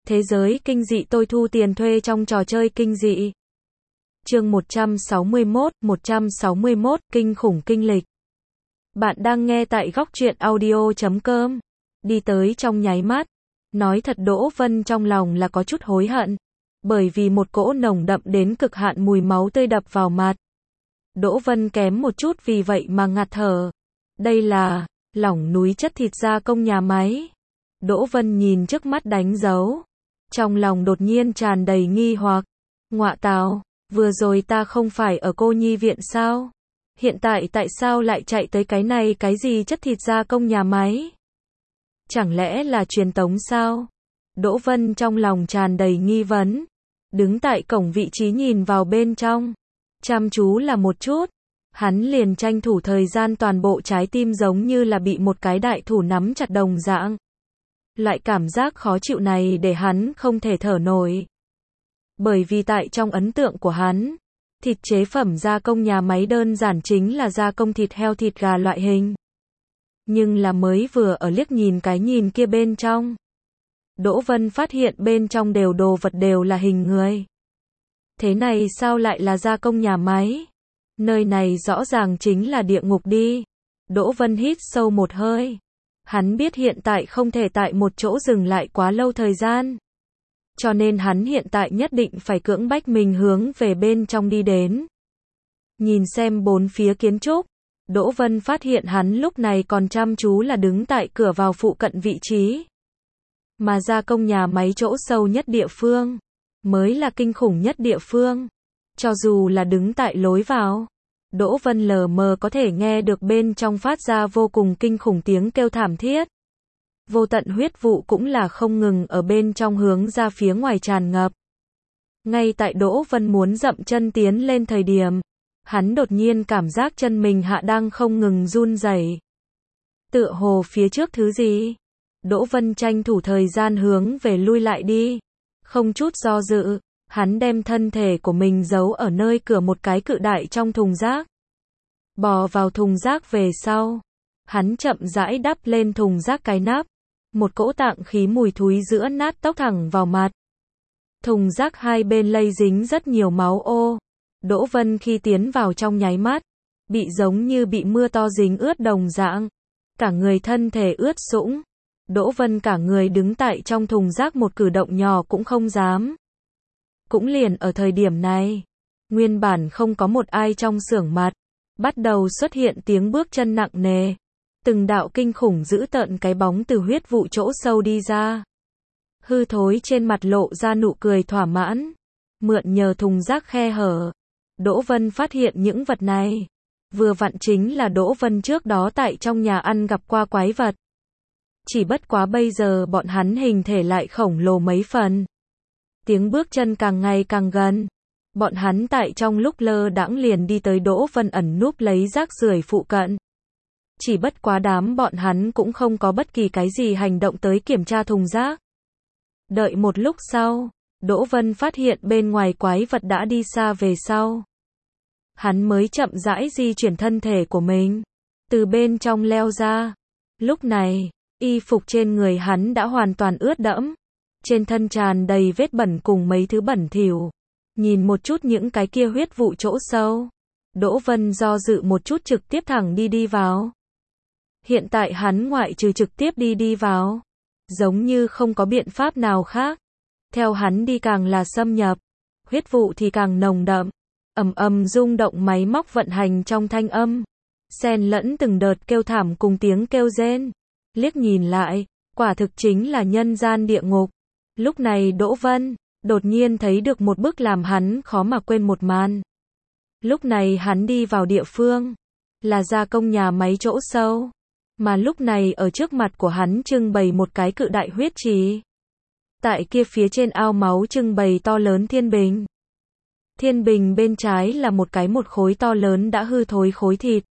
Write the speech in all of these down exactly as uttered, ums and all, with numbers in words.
Thế giới kinh dị tôi thu tiền thuê trong trò chơi kinh dị. Chương một trăm sáu mươi mốt, một trăm sáu mươi mốt, kinh khủng kinh lịch. Bạn đang nghe tại góc truyện audio chấm com. Đi tới trong nháy mắt. Nói thật Đỗ Vân trong lòng là có chút hối hận. Bởi vì một cỗ nồng đậm đến cực hạn mùi máu tươi đập vào mặt. Đỗ Vân kém một chút vì vậy mà ngạt thở. Đây là lỏng núi chất thịt gia công nhà máy. Đỗ Vân nhìn trước mắt đánh dấu. Trong lòng đột nhiên tràn đầy nghi hoặc. Ngọa tào, vừa rồi ta không phải ở cô nhi viện sao? Hiện tại tại sao lại chạy tới cái này cái gì chất thịt gia công nhà máy? Chẳng lẽ là truyền tống sao? Đỗ Vân trong lòng tràn đầy nghi vấn. Đứng tại cổng vị trí nhìn vào bên trong. Chăm chú là một chút. Hắn liền tranh thủ thời gian toàn bộ trái tim giống như là bị một cái đại thủ nắm chặt đồng dạng. Loại cảm giác khó chịu này để hắn không thể thở nổi. Bởi vì tại trong ấn tượng của hắn, thịt chế phẩm gia công nhà máy đơn giản chính là gia công thịt heo thịt gà loại hình. Nhưng là mới vừa ở liếc nhìn cái nhìn kia bên trong. Đỗ Vân phát hiện bên trong đều đồ vật đều là hình người. Thế này sao lại là gia công nhà máy? Nơi này rõ ràng chính là địa ngục đi. Đỗ Vân hít sâu một hơi. Hắn biết hiện tại không thể tại một chỗ dừng lại quá lâu thời gian. Cho nên hắn hiện tại nhất định phải cưỡng bách mình hướng về bên trong đi đến. Nhìn xem bốn phía kiến trúc, Đỗ Vân phát hiện hắn lúc này còn chăm chú là đứng tại cửa vào phụ cận vị trí. Mà gia công nhà máy chỗ sâu nhất địa phương, mới là kinh khủng nhất địa phương. Cho dù là đứng tại lối vào, Đỗ Vân lờ mờ có thể nghe được bên trong phát ra vô cùng kinh khủng tiếng kêu thảm thiết. Vô tận huyết vụ cũng là không ngừng ở bên trong hướng ra phía ngoài tràn ngập. Ngay tại Đỗ Vân muốn dậm chân tiến lên thời điểm, hắn đột nhiên cảm giác chân mình hạ đang không ngừng run rẩy. Tựa hồ phía trước thứ gì? Đỗ Vân tranh thủ thời gian hướng về lui lại đi. Không chút do dự, hắn đem thân thể của mình giấu ở nơi cửa một cái cự đại trong thùng rác. Bò vào thùng rác về sau. Hắn chậm rãi đắp lên thùng rác cái nắp. Một cỗ tạng khí mùi thúi giữa nát tốc thẳng vào mặt. Thùng rác hai bên lây dính rất nhiều máu ô. Đỗ Vân khi tiến vào trong nháy mắt, bị giống như bị mưa to dính ướt đồng dạng. Cả người thân thể ướt sũng. Đỗ Vân cả người đứng tại trong thùng rác một cử động nhỏ cũng không dám. Cũng liền ở thời điểm này, nguyên bản không có một ai trong xưởng mặt, bắt đầu xuất hiện tiếng bước chân nặng nề. Từng đạo kinh khủng dữ tợn cái bóng từ huyết vụ chỗ sâu đi ra. Hư thối trên mặt lộ ra nụ cười thỏa mãn. Mượn nhờ thùng rác khe hở. Đỗ Vân phát hiện những vật này. Vừa vặn chính là Đỗ Vân trước đó tại trong nhà ăn gặp qua quái vật. Chỉ bất quá bây giờ bọn hắn hình thể lại khổng lồ mấy phần. Tiếng bước chân càng ngày càng gần. Bọn hắn tại trong lúc lơ đãng liền đi tới Đỗ Vân ẩn núp lấy rác rưởi phụ cận. Chỉ bất quá đám bọn hắn cũng không có bất kỳ cái gì hành động tới kiểm tra thùng rác. Đợi một lúc sau, Đỗ Vân phát hiện bên ngoài quái vật đã đi xa về sau. Hắn mới chậm rãi di chuyển thân thể của mình, từ bên trong leo ra. Lúc này, y phục trên người hắn đã hoàn toàn ướt đẫm. Trên thân tràn đầy vết bẩn cùng mấy thứ bẩn thỉu. Nhìn một chút những cái kia huyết vụ chỗ sâu. Đỗ Vân do dự một chút trực tiếp thẳng đi đi vào. Hiện tại hắn ngoại trừ trực tiếp đi đi vào. Giống như không có biện pháp nào khác. Theo hắn đi càng là xâm nhập. Huyết vụ thì càng nồng đậm. Ầm ầm rung động máy móc vận hành trong thanh âm. Xen lẫn từng đợt kêu thảm cùng tiếng kêu rên. Liếc nhìn lại, quả thực chính là nhân gian địa ngục. Lúc này Đỗ Vân đột nhiên thấy được một bức làm hắn khó mà quên một màn. Lúc này hắn đi vào địa phương, là gia công nhà máy chỗ sâu. Mà lúc này ở trước mặt của hắn trưng bày một cái cự đại huyết trì. Tại kia phía trên ao máu trưng bày to lớn thiên bình. Thiên bình bên trái là một cái một khối to lớn đã hư thối khối thịt.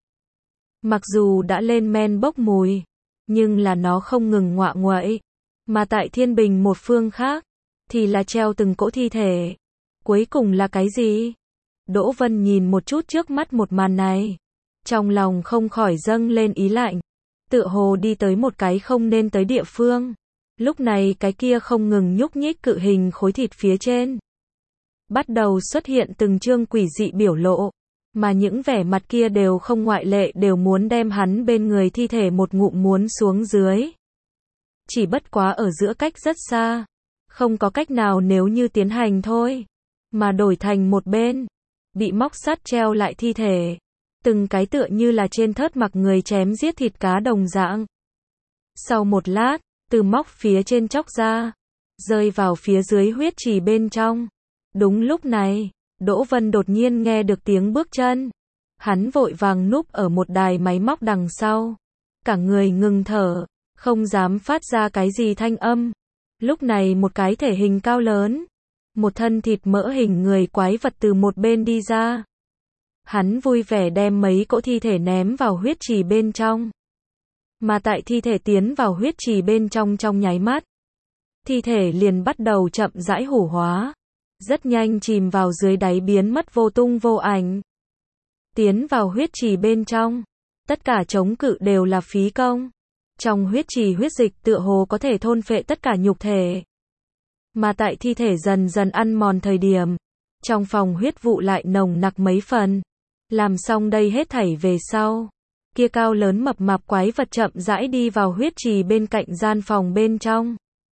Mặc dù đã lên men bốc mùi, nhưng là nó không ngừng ngoạ nguậy. Mà tại thiên bình một phương khác, thì là treo từng cỗ thi thể. Cuối cùng là cái gì? Đỗ Vân nhìn một chút trước mắt một màn này. Trong lòng không khỏi dâng lên ý lạnh. Tựa hồ đi tới một cái không nên tới địa phương. Lúc này cái kia không ngừng nhúc nhích cự hình khối thịt phía trên bắt đầu xuất hiện từng chương quỷ dị biểu lộ, mà những vẻ mặt kia đều không ngoại lệ đều muốn đem hắn bên người thi thể một ngụm muốn xuống dưới. Chỉ bất quá ở giữa cách rất xa, không có cách nào nếu như tiến hành thôi, mà đổi thành một bên, bị móc sắt treo lại thi thể, từng cái tựa như là trên thớt mặc người chém giết thịt cá đồng dạng. Sau một lát, từ móc phía trên chóc ra, rơi vào phía dưới huyết trì bên trong. Đúng lúc này, Đỗ Vân đột nhiên nghe được tiếng bước chân. Hắn vội vàng núp ở một đài máy móc đằng sau. Cả người ngừng thở, không dám phát ra cái gì thanh âm. Lúc này một cái thể hình cao lớn, một thân thịt mỡ hình người quái vật từ một bên đi ra. Hắn vui vẻ đem mấy cỗ thi thể ném vào huyết trì bên trong. Mà tại thi thể tiến vào huyết trì bên trong trong nháy mắt, thi thể liền bắt đầu chậm rãi hủ hóa, rất nhanh chìm vào dưới đáy biến mất vô tung vô ảnh. Tiến vào huyết trì bên trong, tất cả chống cự đều là phí công. Trong huyết trì huyết dịch tựa hồ có thể thôn phệ tất cả nhục thể. Mà tại thi thể dần dần ăn mòn thời điểm, trong phòng huyết vụ lại nồng nặc mấy phần. Làm xong đây hết thảy về sau, kia cao lớn mập mạp quái vật chậm rãi đi vào huyết trì bên cạnh gian phòng bên trong.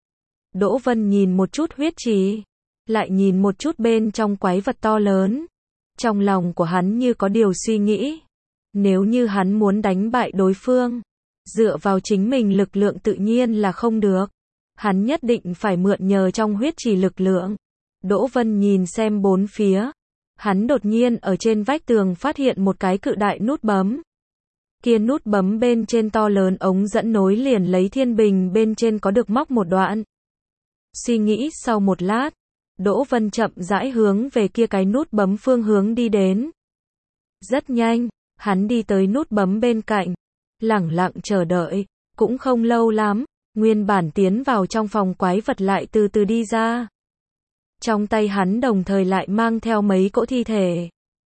Đỗ Vân nhìn một chút huyết trì, lại nhìn một chút bên trong quái vật to lớn. Trong lòng của hắn như có điều suy nghĩ. Nếu như hắn muốn đánh bại đối phương, dựa vào chính mình lực lượng tự nhiên là không được. Hắn nhất định phải mượn nhờ trong huyết trì lực lượng. Đỗ Vân nhìn xem bốn phía. Hắn đột nhiên ở trên vách tường phát hiện một cái cự đại nút bấm. Kia nút bấm bên trên to lớn ống dẫn nối liền lấy thiên bình bên trên có được móc một đoạn. Suy nghĩ sau một lát, Đỗ Vân chậm rãi hướng về kia cái nút bấm phương hướng đi đến. Rất nhanh, hắn đi tới nút bấm bên cạnh, lẳng lặng chờ đợi, cũng không lâu lắm, nguyên bản tiến vào trong phòng quái vật lại từ từ đi ra. Trong tay hắn đồng thời lại mang theo mấy cỗ thi thể.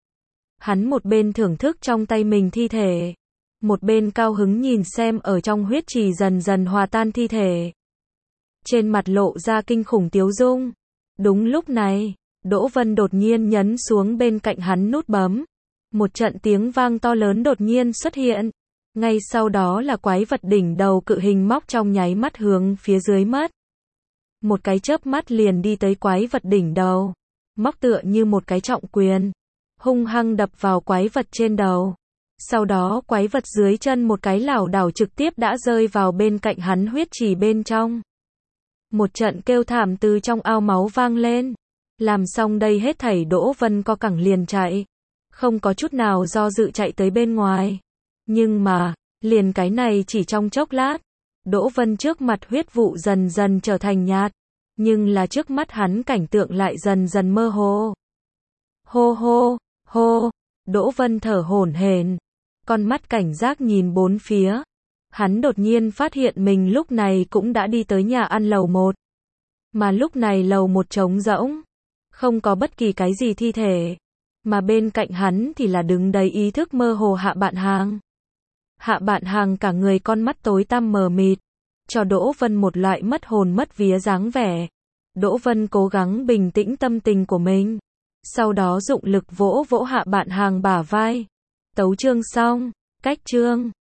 Hắn một bên thưởng thức trong tay mình thi thể, một bên cao hứng nhìn xem ở trong huyết trì dần dần hòa tan thi thể. Trên mặt lộ ra kinh khủng tiếu dung. Đúng lúc này, Đỗ Vân đột nhiên nhấn xuống bên cạnh hắn nút bấm. Một trận tiếng vang to lớn đột nhiên xuất hiện. Ngay sau đó là quái vật đỉnh đầu cự hình móc trong nháy mắt hướng phía dưới mất. Một cái chớp mắt liền đi tới quái vật đỉnh đầu. Móc tựa như một cái trọng quyền, hung hăng đập vào quái vật trên đầu. Sau đó quái vật dưới chân một cái lảo đảo trực tiếp đã rơi vào bên cạnh hắn huyết trì bên trong. Một trận kêu thảm từ trong ao máu vang lên. Làm xong đây hết thảy Đỗ Vân co cẳng liền chạy. Không có chút nào do dự chạy tới bên ngoài. Nhưng mà, liền cái này chỉ trong chốc lát. Đỗ Vân trước mặt huyết vụ dần dần trở thành nhạt. Nhưng là trước mắt hắn cảnh tượng lại dần dần mơ hồ. Hô hô, hô, Đỗ Vân thở hổn hển, con mắt cảnh giác nhìn bốn phía. Hắn đột nhiên phát hiện mình lúc này cũng đã đi tới nhà ăn lầu một. Mà lúc này lầu một trống rỗng, không có bất kỳ cái gì thi thể. Mà bên cạnh hắn thì là đứng đầy ý thức mơ hồ Hạ Bạn Hàng. Hạ Bạn Hàng cả người con mắt tối tăm mờ mịt, cho Đỗ Vân một loại mất hồn mất vía dáng vẻ. Đỗ Vân cố gắng bình tĩnh tâm tình của mình. Sau đó dụng lực vỗ vỗ Hạ Bạn Hàng bả vai. Tấu chương xong, cách chương.